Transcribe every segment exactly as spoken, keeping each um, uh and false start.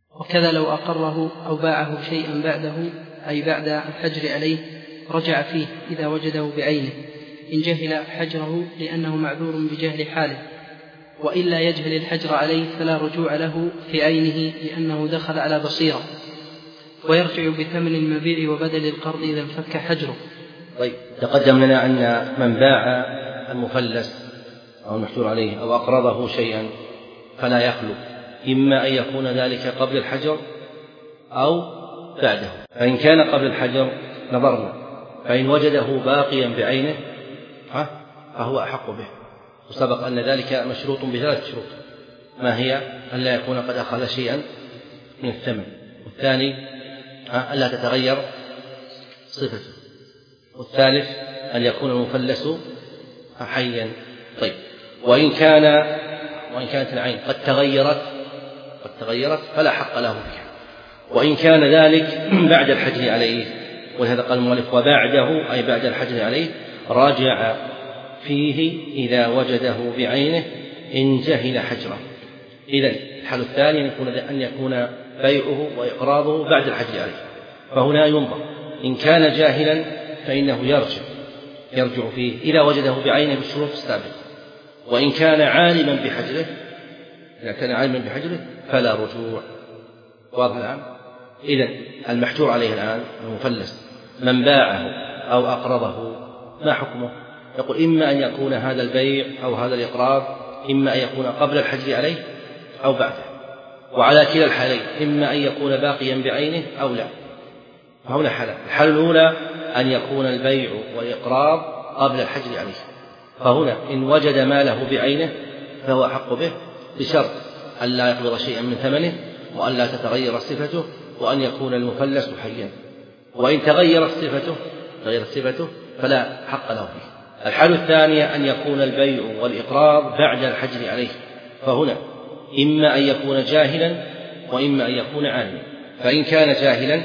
وكذا لو أقره أو باعه شيئا بعده أي بعد الحجر عليه رجع فيه إذا وجده بعينه إن جهل حجره لأنه معذور بجهل حاله، وإلا يجهل الحجر عليه فلا رجوع له في عينه لأنه دخل على بصيرة، ويرجع بثمن المبيع وبدل القرض إذا انفك حجره. طيب، تقدم لنا أن من باع المفلس أو المحجور عليه أو أقرضه شيئا فلا يخلو، إما أن يكون ذلك قبل الحجر أو بعده. فإن كان قبل الحجر نظرنا، فإن وجده باقيا بعينه فهو أحق به، وسبق أن ذلك مشروط بثلاث شروط: ما هي؟ أن لا يكون قد أخذ شيئا من الثمن، والثاني أن لا تتغير صفته، والثالث أن يكون المفلس حيا. طيب، وإن كان وإن كانت العين قد تغيرت قد تغيرت فلا حق له فيها. وإن كان ذلك بعد الحجر عليه، ولهذا قال المؤلف وبعده أي بعد الحجر عليه راجع فيه إذا وجده بعينه إن جهل حجره. إذن الحال الثاني أن يكون بيعه وإقراضه بعد الحجر عليه، فهنا ينظر إن كان جاهلا فإنه يرجع يرجع فيه إذا وجده بعينه بالشروط السابقة، وإن كان عالما بحجره إذا كان عالما بحجره فلا رجوع. واضح الآن؟ إذن المحجور عليه الآن المفلس من باعه أو أقرضه ما حكمه؟ يقول إما أن يكون هذا البيع أو هذا الإقراض إما أن يكون قبل الحجر عليه أو بعده، وعلى كلا الحالين إما أن يكون باقيا بعينه أو لا. فهنا حالة: الحالة الأولى أن يكون البيع والإقراض قبل الحجر عليه، فهنا إن وجد ماله بعينه فهو أحق به بشرط أن لا يقبض شيئا من ثمنه، وأن لا تتغير صفته، وأن يكون المفلس حيا. وإن تغيرت صفته تغيرت صفته فلا حق له فيه. الحالة الثانية أن يكون البيع والإقراض بعد الحجر عليه، فهنا إما أن يكون جاهلا وإما أن يكون عالما. فإن كان جاهلا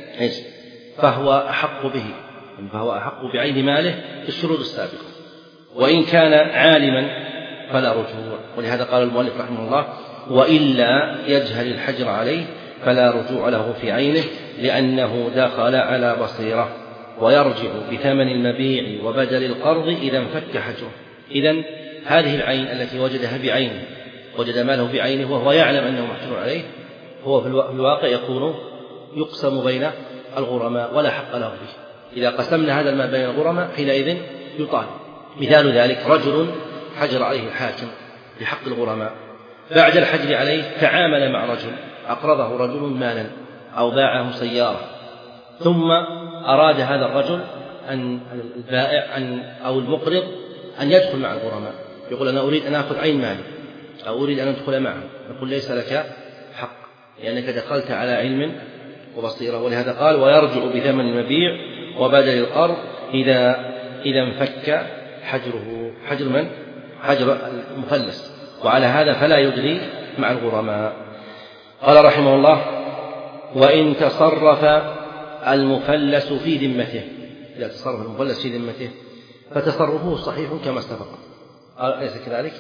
فهو أحق به فهو أحق بعين ماله في الشروط السابقة، وإن كان عالما فلا رجوع. ولهذا قال المؤلف رحمه الله وإلا يجهل الحجر عليه فلا رجوع له في عينه لأنه دخل على بصيرة، ويرجع بثمن المبيع وبدل القرض إذا انفك حجره. إذن هذه العين التي وجدها بعينه وجد ماله بعينه وهو يعلم أنه محجور عليه، هو في الواقع يكون يقسم بين الغرماء ولا حق له فيه. إذا قسمنا هذا المال بين الغرماء حينئذ يطالب. مثال ذلك رجل حجر عليه الحاكم بحق الغرماء، بعد الحجر عليه تعامل مع رجل أقرضه رجل مالا أو باعه سيارة، ثم أراد هذا الرجل أن البائع أن أو المقرض أن يدخل مع الغرماء، يقول أنا أريد أن أخذ عين مالي أو أريد أن أدخل معه، نقول ليس لك حق لأنك دخلت على علم وبصيرة. ولهذا قال ويرجع بثمن المبيع وبدل القرض إذا إذا انفك حجره. حجر من؟ حجر المفلس، وعلى هذا فلا يدري مع الغرماء. قال رحمه الله وإن تصرف المفلس في ذمته، إذا تصرف المفلس في ذمته فتصرفه صحيح كما سبق، أليس كذلك؟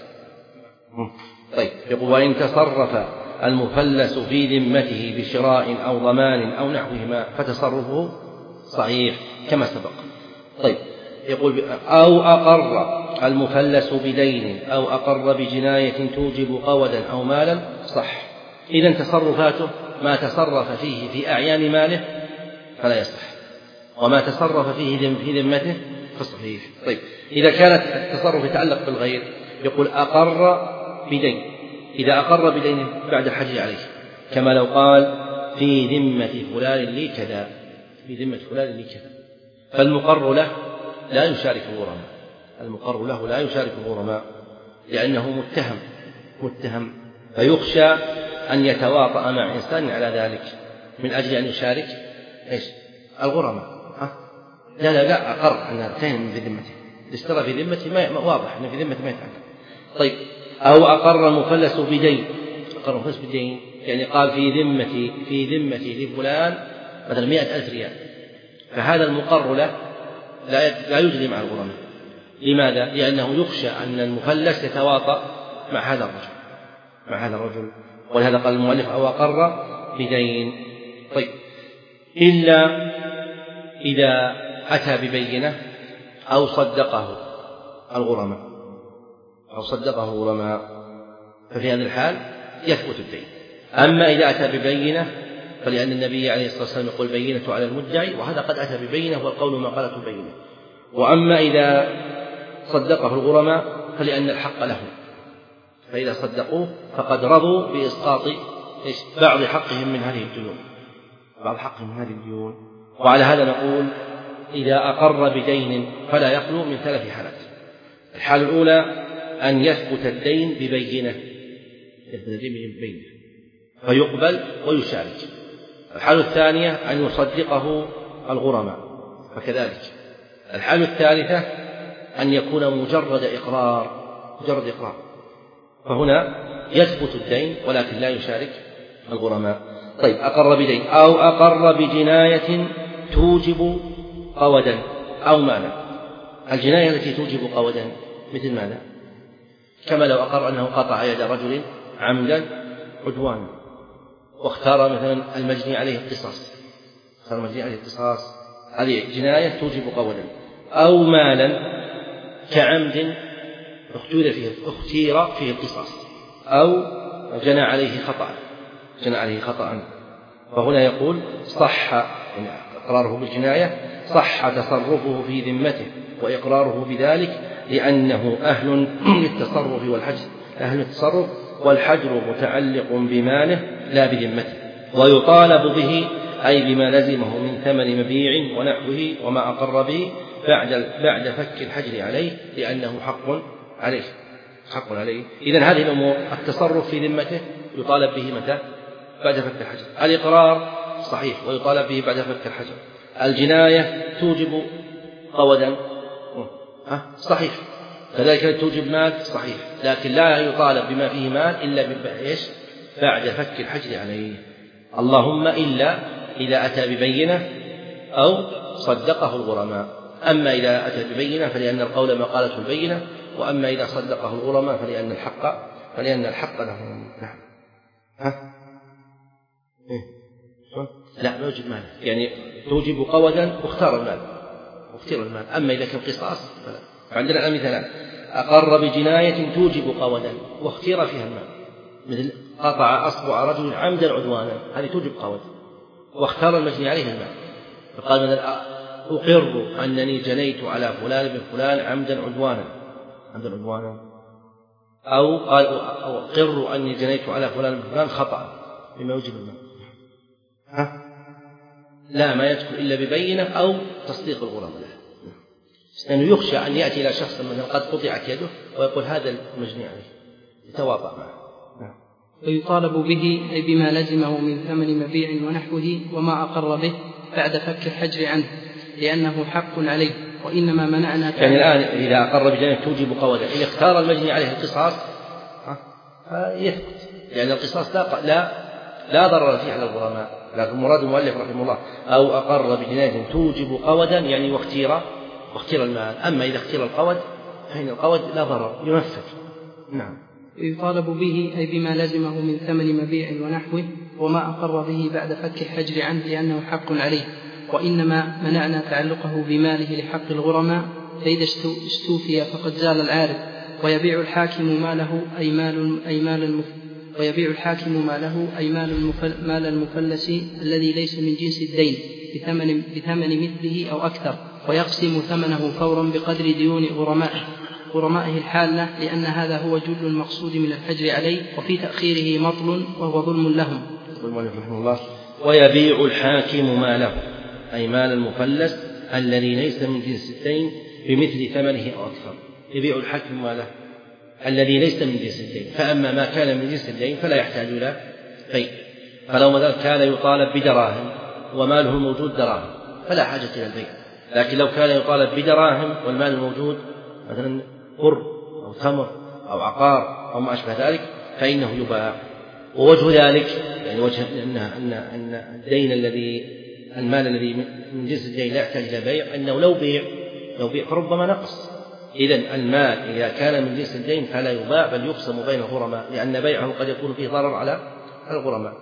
طيب، يقول وإن تصرف المفلس في ذمته بشراء أو ضمان أو نحوهما فتصرفه صحيح كما سبق. طيب، يقول أو أقر المفلس بدين أو أقر بجناية توجب قودا أو مالا صح. إذن تصرفاته ما تصرف فيه في أعيان ماله فلا يصح، وما تصرف فيه في ذمته فصحيح. طيب، إذا كانت التصرف يتعلق بالغير يقول أقر بدين، إذا أقر بدين بعد الحجر عليه، كما لو قال في ذمة فلان لي كذا، في ذمة فلان لي كذا، فالمقر له لا يشارك الغرماء، المقر له لا يشارك الغرماء لأنه متهم متهم فيخشى أن يتواطأ مع إنسان على ذلك من أجل أن يشارك إيش الغرماء. ها؟ لا لا لا أقر أن كان في ذمته، اشترى في ذمته ما واضح أنه في ذمته ما يتعلم. طيب، أو أقر المفلس بدين، أقر المفلس بدين يعني قال في ذمتي في ذمتي لفلان مثلا مئة ألف ريال، فهذا المقر له لا لا يجري مع الغرماء. لماذا؟ لأنه يخشى أن المفلس يتواطأ مع هذا الرجل مع هذا الرجل ولهذا قال المؤلف أو أقر بدين. طيب إلا إذا أتى ببينة أو صدقه الغرماء أو صدقه الغرماء ففي هذا الحال يثبت الدين. أما إذا أتى ببينة فلأن النبي عليه الصلاة والسلام يقول بينة على المدعي، وهذا قد أتى ببينة والقول ما قالته بينة. وأما إذا صدقه الغرماء فلأن الحق لهم، فإذا صدقوه فقد رضوا بإسقاط بعض حقهم من هذه الديون بعض حقهم من هذه الديون. وعلى هذا نقول إذا أقر بدين فلا يخلو من ثلاث حالات. الحالة الأولى أن يثبت الدين ببينة يثبت الدين ببينة فيقبل ويشارك. الحالة الثانية أن يصدقه الغرماء فكذلك. الحالة الثالثة أن يكون مجرد إقرار مجرد إقرار فهنا يثبت الدين ولكن لا يشارك الغرماء. طيب أقر بدين أو أقر بجناية توجب قودا أو مالا. الجناية التي توجب قودا مثل ماذا؟ كما لو أقر أنه قطع يد رجل عمدا عدوانا واختار مثلا المجني عليه القصاص اختار المجني عليه القصاص، هذه جناية توجب قودا. أو مالا كعمد اختير فيه اختير فيه القصاص أو جنى عليه خطأ جنى عليه خطأ فهنا يقول صح إقراره بالجناية صح تصرفه في ذمته وإقراره بذلك لأنه أهل للتصرف والحجر أهل للتصرف والحجر متعلق بماله لا بذمته. ويطالب به أي بما لزمه من ثمن مبيع ونحوه وما أقر به بعد بعد فك الحجر عليه لأنه حق عليه حق عليه. إذن هذه الأمور التصرف في ذمته يطالب به متى؟ بعد فك الحجر. الإقرار صحيح ويطالب به بعد فك الحجر. الجناية توجب قودا صحيح، كذلك توجب مال صحيح، لكن لا يطالب بما فيه مال إلا بإيش؟ بعد فك الحجر عليه. اللهم إلا إذا أتى ببينة أو صدقه الغرماء. أما إذا أتى ببينة فلأن القول ما قالته البينة، وأما إذا صدقه الغرماء فلأن الحق فلأن الحق لهم. نعم. ها؟ إيه؟ لا ما يوجب مال، يعني توجب قودا واختار المال واختار المال. أما إذا كان قصاص فلا. عندنا الأمثلة أقر بجناية توجب قودا واختير فيها المال، مثل قطع أصبع رجل عمدا عدوانا، هذه توجب قود واختار المجني عليه المال. فقال مثلا أقر أنني جنيت على فلان بن فلان عمدا عدوانا عمدا عدوانا أو قال أقر أني جنيت على فلان بن فلان خطأ بما يوجب المال. ها؟ لا ما يدخل إلا ببينة أو تصديق الغرماء، لأنه يخشى أن يأتي إلى شخص مثلا قد قطعت يده ويقول هذا المجني عليه يتواطأ معه. نعم. ويطالب به أي بما لزمه من ثمن مبيع ونحوه وما أقر به بعد فك الحجر عنه لأنه حق عليه. وإنما منعنا يعني الآن إذا أقر بجناية توجب قودا إن اختار المجني عليه القصاص يثبت، لأن القصاص لا لا لا ضرر فيه على الغرماء. لكن مراد المؤلف رحمه الله أو أقر بجناية توجب قودا يعني واختير واختير المال. أما إذا اختير القود فإن القود لا ضرر ينفذ. نعم. يطالب به أي بما لزمه من ثمن مبيع ونحوه وما أقر به بعد فك الحجر عنه لأنه حق عليه. وإنما منعنا تعلقه بماله لحق الغرماء، فإذا استوفي فقد زال العارف. ويبيع الحاكم ماله أي مال أي مال المف ويبيع الحاكم ماله أي مال المفل مال المفلس الذي ليس من جنس الدين بثمن بثمن مثله أو أكثر، ويقسم ثمنه فورا بقدر ديون غرمائه غرمائه الحالة، لأن هذا هو جل المقصود من الحجر عليه، وفي تأخيره مطل وهو ظلم لهم. ويبيع الحاكم ماله أي مال المفلس الذي ليس من جنس الدين بمثل ثمنه أو أكثر. يبيع الحاكم ماله الذي ليس من جنس الدين، فأما ما كان من جنس الدين فلا يحتاج إلى بيع. فلو مثلا كان يطالب بدراهم وماله الموجود دراهم فلا حاجة إلى البيع، لكن لو كان يطالب بدراهم والمال الموجود مثلا قر أو تمر أو عقار أو ما أشبه ذلك فإنه يباع. ووجه ذلك يعني وجه أن أن أن الدين الذي المال الذي من جنس الدين لا يحتاج إلى بيع أنه لو بيع لو بيع فربما نقص. إذن المال إذا كان من جنس الدين فلا يباع بل يقسم بين الغرماء، لأن بيعه قد يكون فيه ضرر على الغرماء.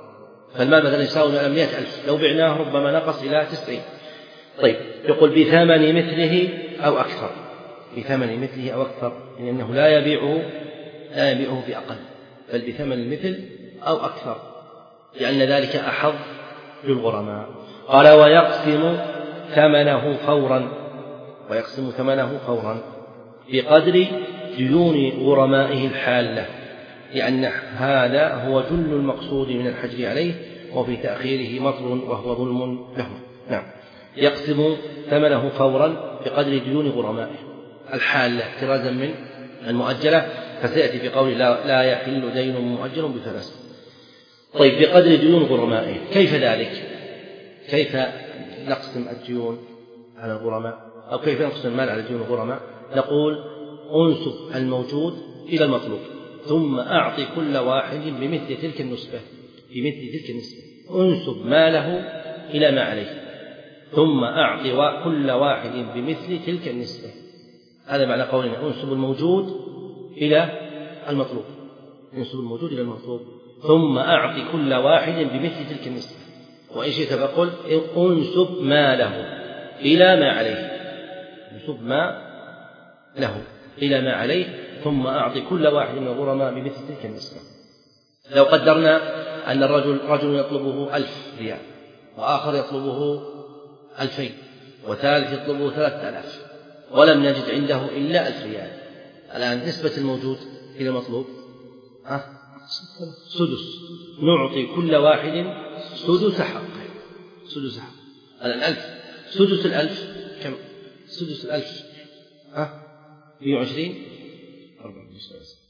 فالمال مثلا يساوي مئة ألف، لو بعناه ربما نقص إلى تسعين. طيب يقول بثمن مثله أو أكثر، بثمن مثله أو أكثر، لأنه لا يبيعه لا يبيعه بأقل، بل بثمن المثل أو أكثر، لأن ذلك أحظ للغرماء. قال ويقسم ثمنه فورا، ويقسم ثمنه فورا بقدر ديون غرمائه الحالة، لأن هذا هو جل المقصود من الحجر عليه، وفي تأخيره مطر وهو ظلم له. نعم، يقسم ثمنه فورا بقدر ديون غرمائه الحالة احترازا من المؤجلة، فسيأتي في قول لا, لا يحل دين مؤجل بفلس. طيب بقدر ديون غرمائه، كيف ذلك؟ كيف نقسم الديون على الغرماء، أو كيف نقسم المال على ديون الغرماء؟ نقول أنسب الموجود إلى المطلوب، ثم أعطي كل واحد بمثل تلك النسبة، بمثل تلك النسبة أنسب ماله إلى ما عليه، ثم أعطي كل واحد بمثل تلك النسبة. هذا معنى قولنا أنسب الموجود إلى المطلوب، أنسب الموجود إلى المطلوب ثم أعطي كل واحد بمثل تلك النسبة. وإن شئت فقل أنسب ماله إلى ما عليه، أنسب ما له إلى ما عليه ثم أعطي كل واحد من الغرماء بمثل تلك النسبة. لو قدرنا أن الرجل رجل يطلبه ألف ريال، وآخر يطلبه ألفين، وثالث يطلبه ثلاثة آلاف، ولم نجد عنده إلا ألف ريال، الآن نسبة الموجود إلى المطلوب أه؟ سدس، نعطي كل واحد سدس حقه، سدس حقه. الآن ألف، سدس الألف كم؟ سدس الألف أه؟ مئة وعشرين أربعة وعشرين.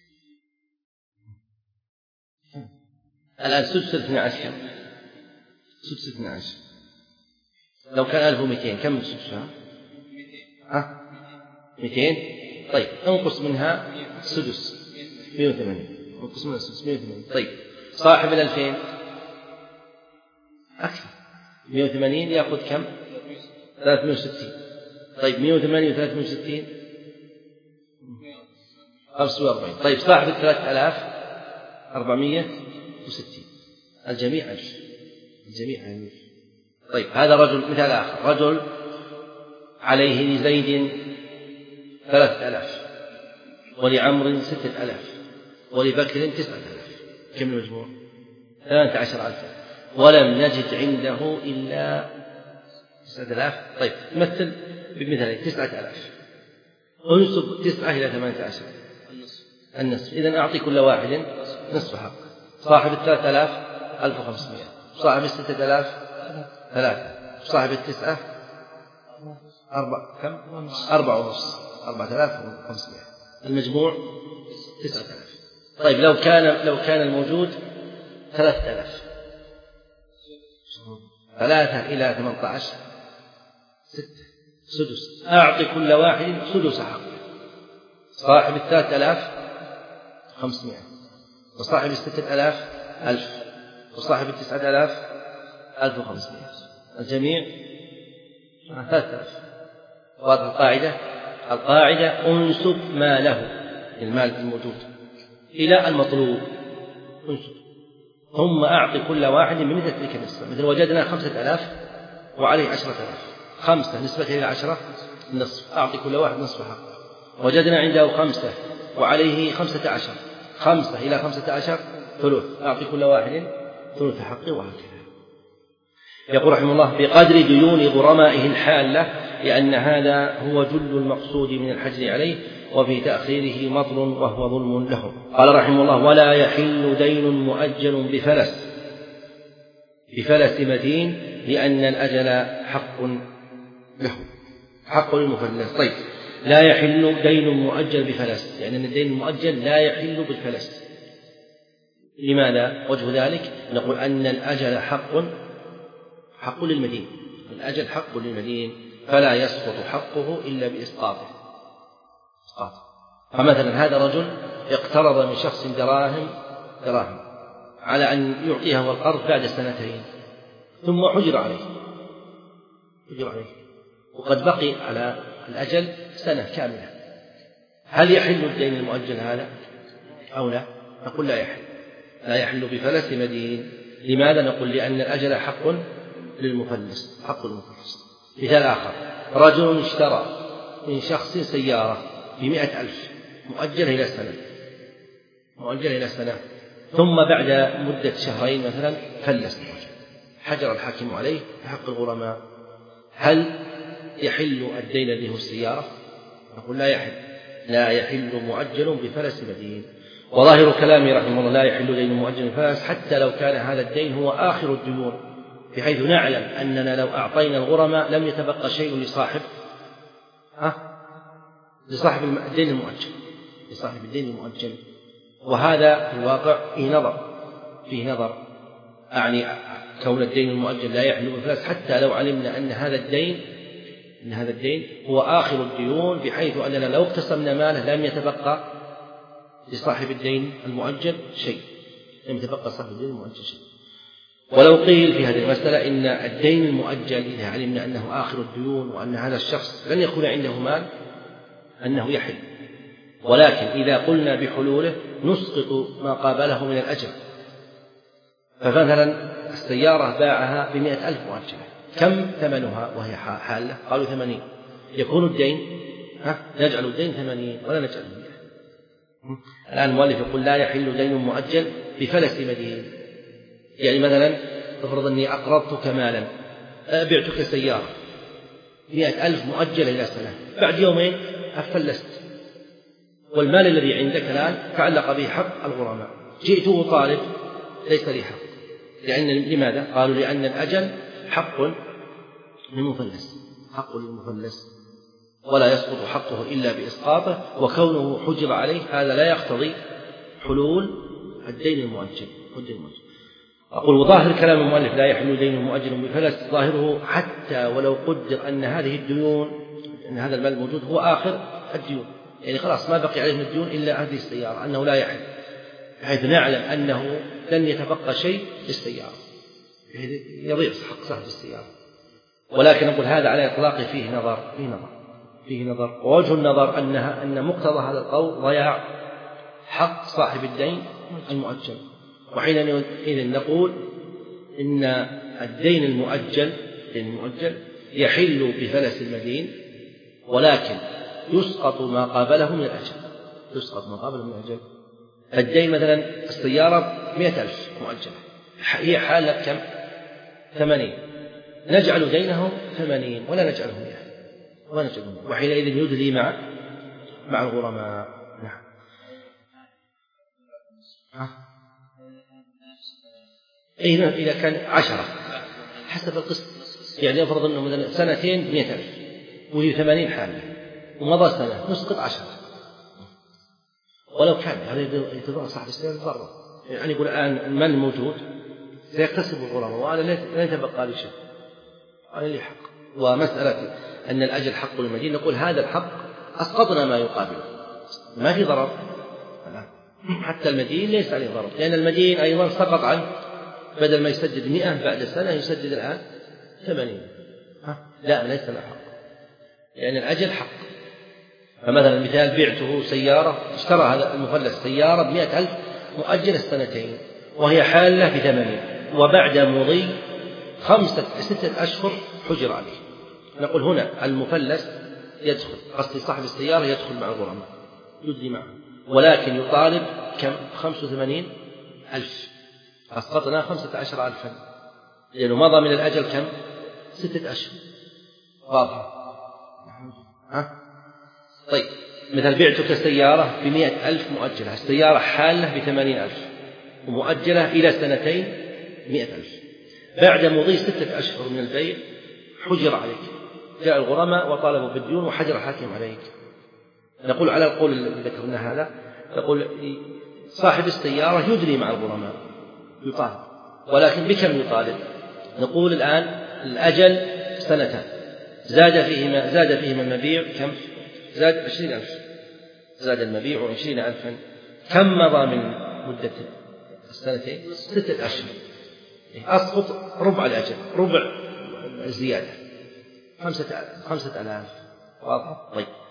الآن سدس الاثنى عشر، سدس الاثنى عشر لو كان ألف ومئتين كم سدسها؟ ها؟ مئتين. طيب انقص منها سدس مئة وثمانين، انقص منها سدس مئة وثمانين. طيب صاحب الألفين أكثر، مئة وثمانين يأخذ كم؟ ثلاثمئة وستين. طيب مئة وثمانين وثلاثمئة وستين خمسة وأربعين. طيب صاحب الثلاثة آلاف أربعمئة وستين، الجميع ألف، الجميع ألف. طيب هذا رجل، مثال آخر، رجل عليه لزيد ثلاثة آلاف، ولعمر ستة آلاف، ولبكر تسعة آلاف، كم المجموع؟ ثلاثة عشر ألفا، ولم نجد عنده إلا تسعة آلاف. طيب مثل بمثال تسعة آلاف، أنسب تسعة إلى ثمانية عشر النصف، إذن أعطي كل واحد نصف حق. صاحب الثلاثة آلاف ألف وخمسمائة، صاحب الستة آلاف ثلاثة، صاحب التسعة أربع كم؟ أربع ونصف، أربعة آلاف وخمسمائة، المجموع تسعة آلاف. طيب لو كان لو كان الموجود ثلاثة آلاف، ثلاثة إلى ثمانية عشر ستة، سدس، أعطي كل واحد سدس حق. صاحب الثلاثة آلاف خمسمائة، وصاحب الستة آلاف ألف، وصاحب التسعة آلاف ألف وخمسمائة، الجميع ثلاثة آلاف. واضح القاعدة؟ القاعدة أنسب ما له، المال الموجود، إلى المطلوب، أنسب، ثم أعطي كل واحد بمثل تلك النسبة. مثل وجدنا خمسة آلاف وعليه عشرة آلاف، خمسة نسبة إلى عشرة نصف، أعطي كل واحد نصف حق. وجدنا عنده خمسة وعليه خمسة عشر، خمسة إلى خمسة عشر ثلث، أعطي كل واحد ثلث حقه، وهكذا. يقول رحمه الله بقدر ديون غرمائه الحالة، لأن هذا هو جل المقصود من الحجر عليه، وفي تأخيره مطل وهو ظلم له. قال رحمه الله ولا يحل دين مؤجل بفلس، بفلس مدين، لأن الأجل حق له، حق للمفلس. طيب لا يحل دين مؤجل بفلس، يعني أن الدين المؤجل لا يحل بالفلس. لماذا؟ وجه ذلك نقول أن الأجل حق حق للمدين، الأجل حق للمدين، فلا يسقط حقه إلا بإسقاطه. فمثلا هذا رجل اقترض من شخص دراهم دراهم على أن يعطيها القرض بعد سنتين، ثم حجر عليه حجر عليه وقد بقي على الأجل سنة كاملة. هل يحل الدين المؤجل هذا أو لا؟ نقول لا يحل، لا يحل بفلس مدين، لماذا؟ نقول لأن الأجل حق للمفلس، حق للمفلس. مثال آخر: رجل اشترى من شخص سيارة بمئة ألف مؤجلة إلى سنة مؤجلة إلى سنة ثم بعد مدة شهرين مثلا فلس، حجر الحاكم عليه بحق الغرماء. هل يحل الدين الذي هو السيارة؟ نقول لا يحل، لا يحل مؤجل بفلس مدين. وظاهر كلامي رحمه الله: لا يحل دين مؤجل بفلس حتى لو كان هذا الدين هو آخر الديون، بحيث نعلم أننا لو أعطينا الغرماء لم يتبقى شيء لصاحب ها لصاحب الدين المؤجل لصاحب الدين المؤجل. وهذا في الواقع فيه نظر فيه نظر أعني كون الدين المؤجل لا يحل بفلس حتى لو علمنا أن هذا الدين أن هذا الدين هو آخر الديون، بحيث أننا لو اقتسمنا ماله لم يتبقى لصاحب الدين المؤجل شيء لم يتبقى صاحب الدين المؤجل شيء. ولو قيل في هذه المسألة إن الدين المؤجل إذا علمنا أنه آخر الديون وأن هذا الشخص لن يكون عنده مال أنه يحل، ولكن إذا قلنا بحلوله نسقط ما قابله من الأجر. فمثلا السيارة باعها بمئة ألف مؤجلة، كم ثمنها وهي حالة؟ قالوا ثمانين. يكون الدين ها نجعل الدين ثمانين ولا نجعله مئة. الآن المؤلف يقول: لا يحل دين مؤجل بفلس مدين. يعني مثلا افرض أني أقرضتك مالا، بعتك سيارة مئة ألف مؤجلة إلى سنة، بعد يومين أفلست والمال الذي عندك الآن تعلق به حق الغرماء، جئت أطالب ليس لي حق. لأن لماذا؟ قالوا: لأن الأجل حق للمفلس حق للمفلس ولا يسقط حقه إلا بإسقاطه، وكونه حجر عليه هذا لا يقتضي حلول الدين المؤجل. أقول: وظاهر كلام المؤلف لا يحل دين مؤجل بفلس ظاهره حتى ولو قدر أن هذه الديون أن هذا المال الموجود هو آخر الديون، يعني خلاص ما بقي عليه من الديون إلا هذه السيارة، أنه لا يحل، بحيث نعلم أنه لن يتبقى شيء للسيارة، يضيع حق صاحب السيارة. ولكن نقول هذا على إطلاقه فيه نظر فيه نظر فيه نظر ووجه النظر أنها أن مقتضى هذا القول ضياع حق صاحب الدين المؤجل. وحينئذ نقول إن الدين المؤجل الدين المؤجل يحل بفلس المدين، ولكن يسقط ما قابله من الأجل يسقط ما قابله من الأجل. الدين مثلا السيارة مئة ألف مؤجلة، هي حالة كم؟ ثمانين، نجعل دينه ثمانين ولا نجعله مئة ولا نجعله مئة، وحينئذ يدلي مع مع الغرماء. نعم. أي إذا كان عشرة حسب القسط، يعني أفرض أنه مثلا سنتين مئة ألف وهي ثمانين حالة ومضى سنة نسقط عشرة، ولو كان هذا يتضرر صاحب السيارة يتضرر، يعني يقول الآن المال الموجود سيكتسب الغرماء وأنا لا يتبقى لي شيء، أنا لي حق. ومسألة أن الأجل حق للمدين نقول هذا الحق أسقطنا ما يقابله، ما في ضرر، حتى المدين ليس عليه ضرر، لأن المدين أيضا سقط عنه، بدل ما يسدد مئة بعد سنة يسدد الآن ثمانين، لا ليس له حق، لأن الأجل حق. فمثلا مثال بعته سيارة، اشترى هذا المفلس سيارة بمئة ألف مؤجلة سنتين وهي حالة بثمانين، وبعد مضي خمسة ستة أشهر حجر عليه. نقول هنا المفلس يدخل، قصدي صاحب السيارة يدخل مع الغرماء يدلي معه، ولكن يطالب كم؟ خمسة وثمانين ألف، أسقطنا خمسة عشر ألفا، لأنه مضى من الأجل كم؟ ستة أشهر. واضح؟ ها؟ طيب مثل بعتك سيارة بمئة ألف مؤجلة، السيارة حالة بثمانين ألف ومؤجلة إلى سنتين مئة ألف، بعد مضي ستة أشهر من البيع حجر عليك، جاء الغرماء وطالبوا بالديون وحجر الحاكم عليك. نقول على القول الذي ذكرنا هذا، نقول صاحب السيارة يدري مع الغرماء يطالب، ولكن بكم يطالب؟ نقول الآن الأجل سنتان، زاد فيهما زاد فيهما المبيع كم؟ زاد عشرين ألف، زاد المبيع عشرين ألفا. كم مضى من مدة السنتين؟ ستة أشهر، أسقط ربع الأجل، ربع الزيادة، خمسة خمسة آلاف. واضح؟ طيب